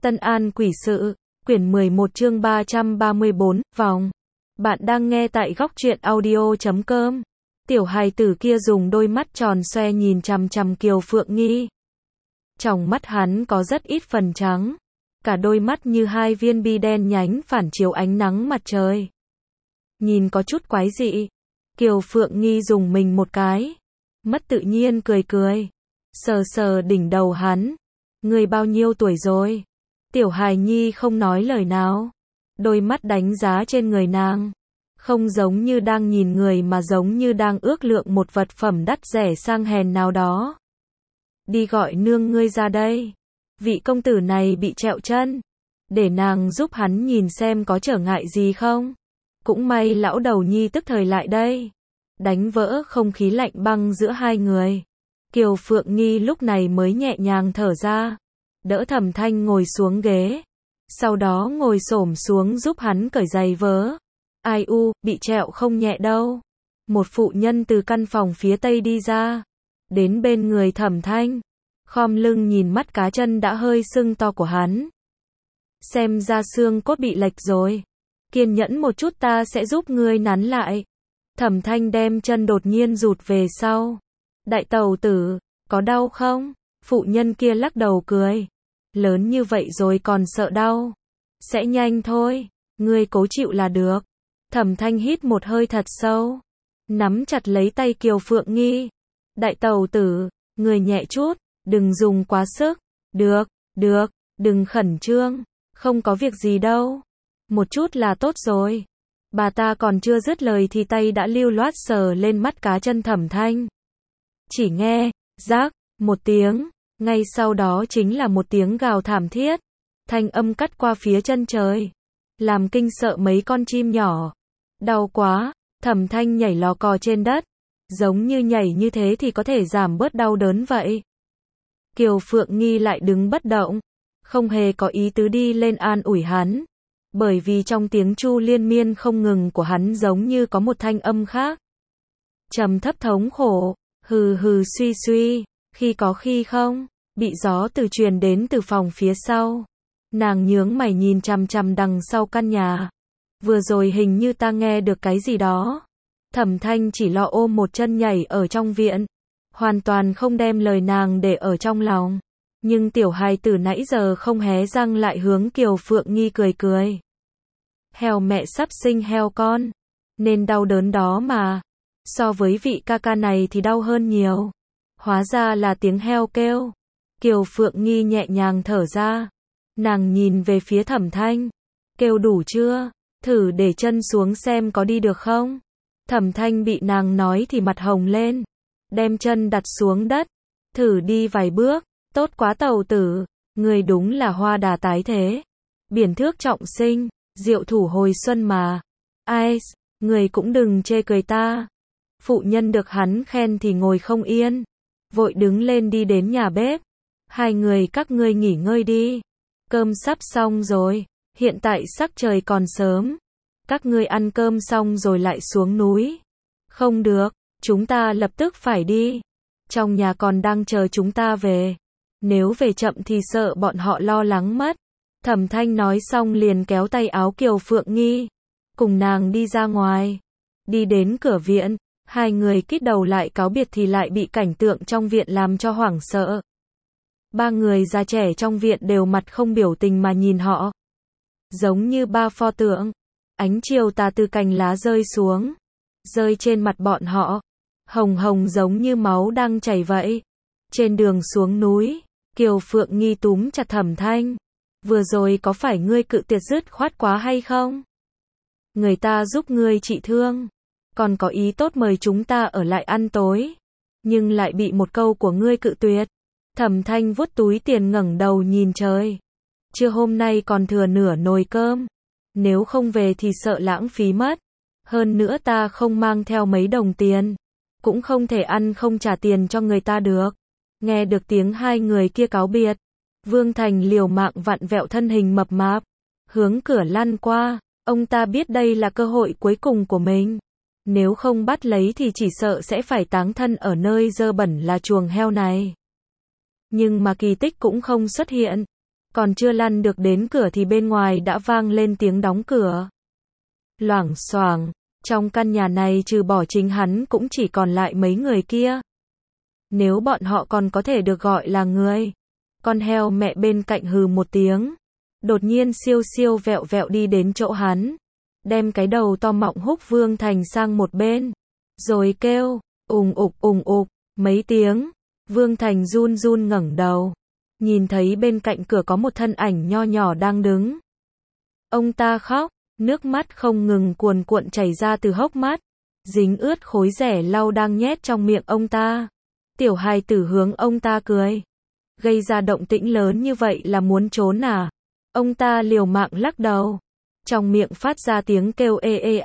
Tân An Quỷ Sự, quyển 11 chương 334, vòng. Bạn đang nghe tại góc truyện audio.com. Tiểu hài tử kia dùng đôi mắt tròn xoe nhìn chằm chằm Kiều Phượng Nghi. Trong mắt hắn có rất ít phần trắng. Cả đôi mắt như hai viên bi đen nhánh phản chiếu ánh nắng mặt trời. Nhìn có chút quái dị. Kiều Phượng Nghi dùng mình một cái. Mất tự nhiên cười cười. Sờ sờ đỉnh đầu hắn. Người bao nhiêu tuổi rồi? Tiểu hài nhi không nói lời nào. Đôi mắt đánh giá trên người nàng. Không giống như đang nhìn người mà giống như đang ước lượng một vật phẩm đắt rẻ sang hèn nào đó. Đi gọi nương ngươi ra đây. Vị công tử này bị trẹo chân. Để nàng giúp hắn nhìn xem có trở ngại gì không. Cũng may lão đầu nhi tức thời lại đây. Đánh vỡ không khí lạnh băng giữa hai người. Kiều Phượng Nghi lúc này mới nhẹ nhàng thở ra. Đỡ Thẩm Thanh ngồi xuống ghế. Sau đó ngồi xổm xuống giúp hắn cởi giày vớ. Ai u, bị trẹo không nhẹ đâu. Một phụ nhân từ căn phòng phía tây đi ra. Đến bên người Thẩm Thanh. Khom lưng nhìn mắt cá chân đã hơi sưng to của hắn. Xem ra xương cốt bị lệch rồi. Kiên nhẫn một chút ta sẽ giúp ngươi nắn lại. Thẩm Thanh đem chân đột nhiên rụt về sau. Đại tẩu tử, có đau không? Phụ nhân kia lắc đầu cười. Lớn như vậy rồi còn sợ đau. Sẽ nhanh thôi. Ngươi cố chịu là được. Thẩm Thanh hít một hơi thật sâu. Nắm chặt lấy tay Kiều Phượng Nghi. Đại tẩu tử, người nhẹ chút. Đừng dùng quá sức. Được, đừng khẩn trương. Không có việc gì đâu. Một chút là tốt rồi. Bà ta còn chưa dứt lời thì tay đã lưu loát sờ lên mắt cá chân Thẩm Thanh. Chỉ nghe, rác, một tiếng. Ngay sau đó chính là một tiếng gào thảm thiết. Thanh âm cắt qua phía chân trời. Làm kinh sợ mấy con chim nhỏ. Đau quá, Thẩm Thanh nhảy lò cò trên đất. Giống như nhảy như thế thì có thể giảm bớt đau đớn vậy. Kiều Phượng Nghi lại đứng bất động. Không hề có ý tứ đi lên an ủi hắn. Bởi vì trong tiếng chu liên miên không ngừng của hắn giống như có một thanh âm khác. Trầm thấp thống khổ. Hừ hừ suy suy. Khi có khi không. Bị gió từ truyền đến từ phòng phía sau. Nàng nhướng mày nhìn chằm chằm đằng sau căn nhà. Vừa rồi hình như ta nghe được cái gì đó. Thẩm Thanh chỉ lo ôm một chân nhảy ở trong viện. Hoàn toàn không đem lời nàng để ở trong lòng. Nhưng tiểu hài tử nãy giờ không hé răng lại hướng Kiều Phượng Nghi cười cười. Heo mẹ sắp sinh heo con. Nên đau đớn đó mà. So với vị ca ca này thì đau hơn nhiều. Hóa ra là tiếng heo kêu. Kiều Phượng Nghi nhẹ nhàng thở ra. Nàng nhìn về phía Thẩm Thanh. Kêu đủ chưa? Thử để chân xuống xem có đi được không? Thẩm Thanh bị nàng nói thì mặt hồng lên. Đem chân đặt xuống đất. Thử đi vài bước. Tốt quá tẩu tử. Người đúng là hoa đà tái thế. Biển thước trọng sinh. Diệu thủ hồi xuân mà. Ai, người cũng đừng chê cười ta. Phụ nhân được hắn khen thì ngồi không yên. Vội đứng lên đi đến nhà bếp. Hai người các ngươi nghỉ ngơi đi. Cơm sắp xong rồi. Hiện tại sắc trời còn sớm. Các ngươi ăn cơm xong rồi lại xuống núi. Không được, chúng ta lập tức phải đi. Trong nhà còn đang chờ chúng ta về. Nếu về chậm thì sợ bọn họ lo lắng mất. Thẩm Thanh nói xong liền kéo tay áo Kiều Phượng Nghi. Cùng nàng đi ra ngoài. Đi đến cửa viện. Hai người kít đầu lại cáo biệt thì lại bị cảnh tượng trong viện làm cho hoảng sợ. Ba người già trẻ trong viện đều mặt không biểu tình mà nhìn họ. Giống như ba pho tượng. Ánh chiều tà từ cành lá rơi xuống. Rơi trên mặt bọn họ. Hồng hồng giống như máu đang chảy vậy. Trên đường xuống núi. Kiều Phượng Nghi túm chặt Thẩm Thanh. Vừa rồi có phải ngươi cự tuyệt dứt khoát quá hay không? Người ta giúp ngươi trị thương. Còn có ý tốt mời chúng ta ở lại ăn tối. Nhưng lại bị một câu của ngươi cự tuyệt. Thẩm Thanh vuốt túi tiền ngẩng đầu nhìn trời. Trưa hôm nay còn thừa nửa nồi cơm. Nếu không về thì sợ lãng phí mất. Hơn nữa ta không mang theo mấy đồng tiền. Cũng không thể ăn không trả tiền cho người ta được. Nghe được tiếng hai người kia cáo biệt. Vương Thành liều mạng vặn vẹo thân hình mập mạp. Hướng cửa lăn qua. Ông ta biết đây là cơ hội cuối cùng của mình. Nếu không bắt lấy thì chỉ sợ sẽ phải táng thân ở nơi dơ bẩn là chuồng heo này. Nhưng mà kỳ tích cũng không xuất hiện. Còn chưa lăn được đến cửa thì bên ngoài đã vang lên tiếng đóng cửa. Loảng xoảng, trong căn nhà này trừ bỏ chính hắn cũng chỉ còn lại mấy người kia. Nếu bọn họ còn có thể được gọi là người. Con heo mẹ bên cạnh hừ một tiếng. Đột nhiên siêu siêu vẹo vẹo đi đến chỗ hắn. Đem cái đầu to mọng húc Vương Thành sang một bên. Rồi kêu, ùng ục, mấy tiếng. Vương Thành run run ngẩng đầu. Nhìn thấy bên cạnh cửa có một thân ảnh nho nhỏ đang đứng. Ông ta khóc, nước mắt không ngừng cuồn cuộn chảy ra từ hốc mắt. Dính ướt khối rẻ lau đang nhét trong miệng ông ta. Tiểu hài tử hướng ông ta cười. Gây ra động tĩnh lớn như vậy là muốn trốn à? Ông ta liều mạng lắc đầu. Trong miệng phát ra tiếng kêu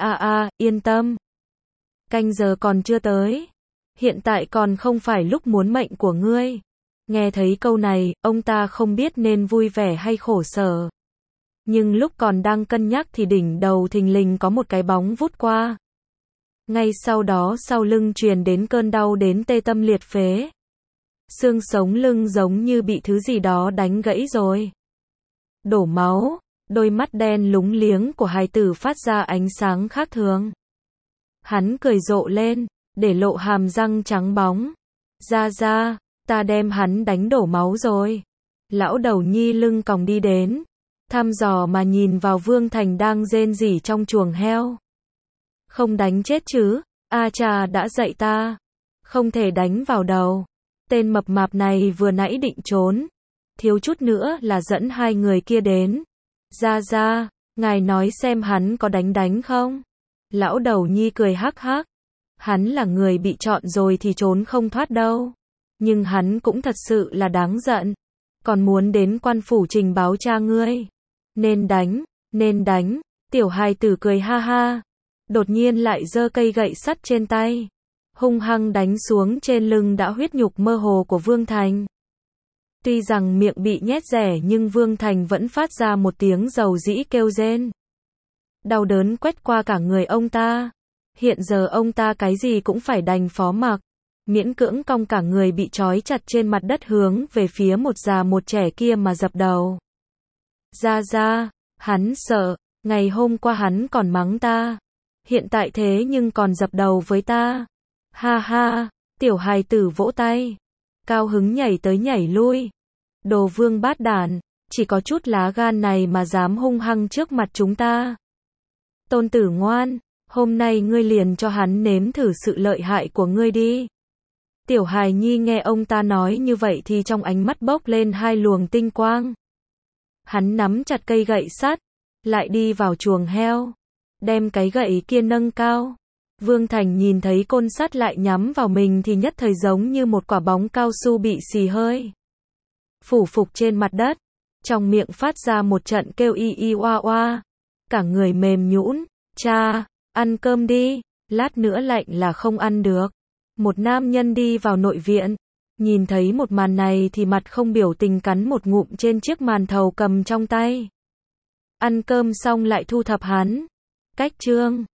yên tâm. Canh giờ còn chưa tới. Hiện tại còn không phải lúc muốn mệnh của ngươi. Nghe thấy câu này, ông ta không biết nên vui vẻ hay khổ sở. Nhưng lúc còn đang cân nhắc thì đỉnh đầu thình lình có một cái bóng vút qua. Ngay sau đó sau lưng truyền đến cơn đau đến tê tâm liệt phế. Xương sống lưng giống như bị thứ gì đó đánh gãy rồi. Đổ máu, đôi mắt đen lúng liếng của hài tử phát ra ánh sáng khác thường. Hắn cười rộ lên, để lộ hàm răng trắng bóng. Ra, ta đem hắn đánh đổ máu rồi. Lão đầu nhi lưng còng đi đến, thăm dò mà nhìn vào Vương Thành đang rên rỉ trong chuồng heo. Không đánh chết chứ, a chà đã dạy ta. Không thể đánh vào đầu. Tên mập mạp này vừa nãy định trốn. Thiếu chút nữa là dẫn hai người kia đến. Ra, ngài nói xem hắn có đánh không? Lão đầu nhi cười hắc hắc. Hắn là người bị chọn rồi thì trốn không thoát đâu. Nhưng hắn cũng thật sự là đáng giận. Còn muốn đến quan phủ trình báo cha ngươi. Nên đánh. Tiểu hài tử cười ha ha. Đột nhiên lại giơ cây gậy sắt trên tay. Hung hăng đánh xuống trên lưng đã huyết nhục mơ hồ của Vương Thành. Tuy rằng miệng bị nhét rẻ nhưng Vương Thành vẫn phát ra một tiếng rầu rĩ kêu rên. Đau đớn quét qua cả người ông ta. Hiện giờ ông ta cái gì cũng phải đành phó mặc. Miễn cưỡng cong cả người bị trói chặt trên mặt đất hướng về phía một già một trẻ kia mà dập đầu. Ra, hắn sợ, ngày hôm qua hắn còn mắng ta. Hiện tại thế nhưng còn dập đầu với ta. Ha, tiểu hài tử vỗ tay. Cao hứng nhảy tới nhảy lui. Đồ vương bát đản, chỉ có chút lá gan này mà dám hung hăng trước mặt chúng ta. Tôn tử ngoan, hôm nay ngươi liền cho hắn nếm thử sự lợi hại của ngươi đi. Tiểu hài nhi nghe ông ta nói như vậy thì trong ánh mắt bốc lên hai luồng tinh quang. Hắn nắm chặt cây gậy sắt, lại đi vào chuồng heo, đem cái gậy kia nâng cao. Vương Thành nhìn thấy côn sắt lại nhắm vào mình thì nhất thời giống như một quả bóng cao su bị xì hơi. Phủ phục trên mặt đất, trong miệng phát ra một trận kêu y oa oa. Cả người mềm nhũn, cha, ăn cơm đi, lát nữa lạnh là không ăn được. Một nam nhân đi vào nội viện, nhìn thấy một màn này thì mặt không biểu tình cắn một ngụm trên chiếc màn thầu cầm trong tay. Ăn cơm xong lại thu thập hắn. Cách chương